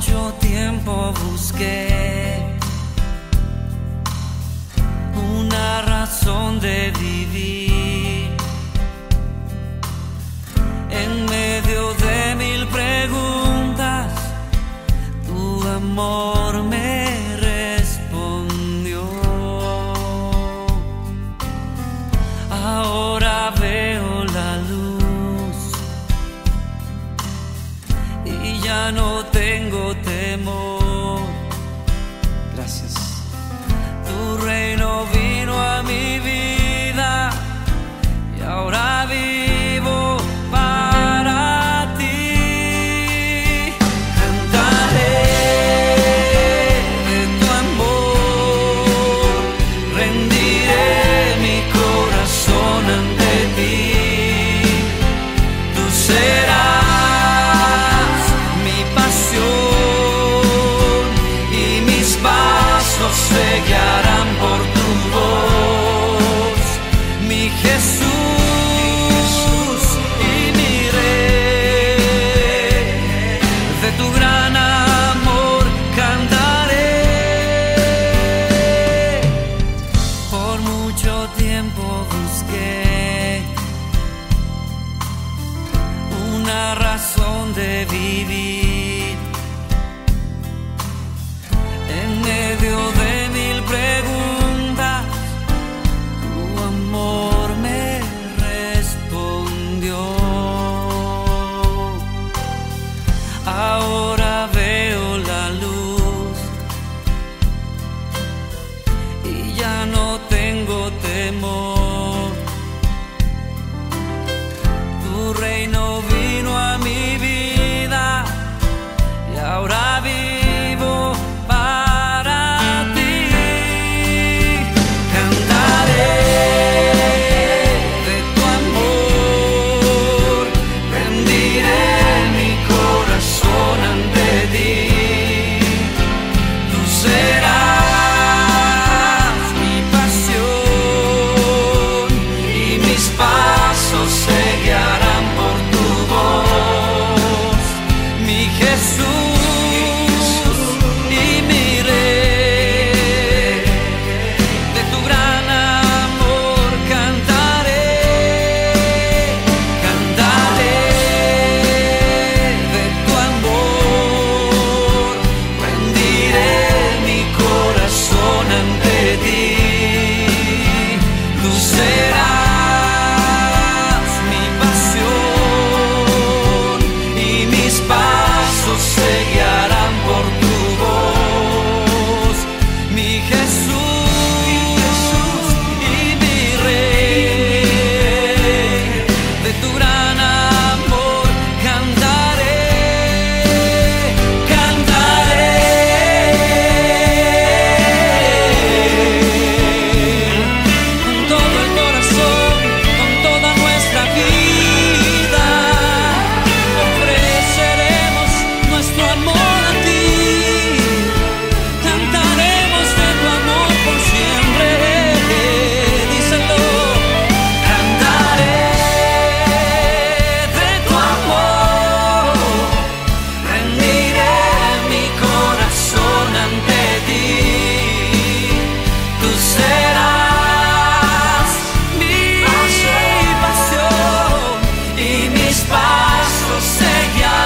mucho tiempo busqué una razón de vivir. En medio de mil preguntas, tu amor me respondió. Ahora veo la luz y ya no tengo temor. Gracias. Tu reino vino a mi vida y ahora vivo para ti. Cantaré de tu amor, rendiré mi corazón ante ti. Tú serás mi pasión y mis pasos se guiarán por tu voz, mi Jesús y mi Rey. De tu gran amor cantaré. Por mucho tiempo busqué una razón de vivir. En medio de mil preguntas, tu amor me respondió. Ahora veo la luz y ya no tengo temor. Tu reino vino a mi vida y ahora vivo para ti. Cantaré de tu amor, rendiré mi corazón ante ti. Tú serás mi pasión y mis pasos se guiarán por tu voz, mi Jesús y mi Rey. De tu gran amor cantaré, cantaré de tu amor, rendiré mi corazón ante ti. Tú serás mi pasión y mis pasos se guiarán por tu voz, mi Jesús y mi Rey. De tu gran amor cantaré, cantaré. Con todo el corazón, con toda nuestra vida, ofreceremos nuestro amor a ti. Cantaremos de tu amor por siempre. Díselo. Cantaré de tu amor, rendiré mi corazón ante ti. Tú serás mi pasión y mis pasos se guiarán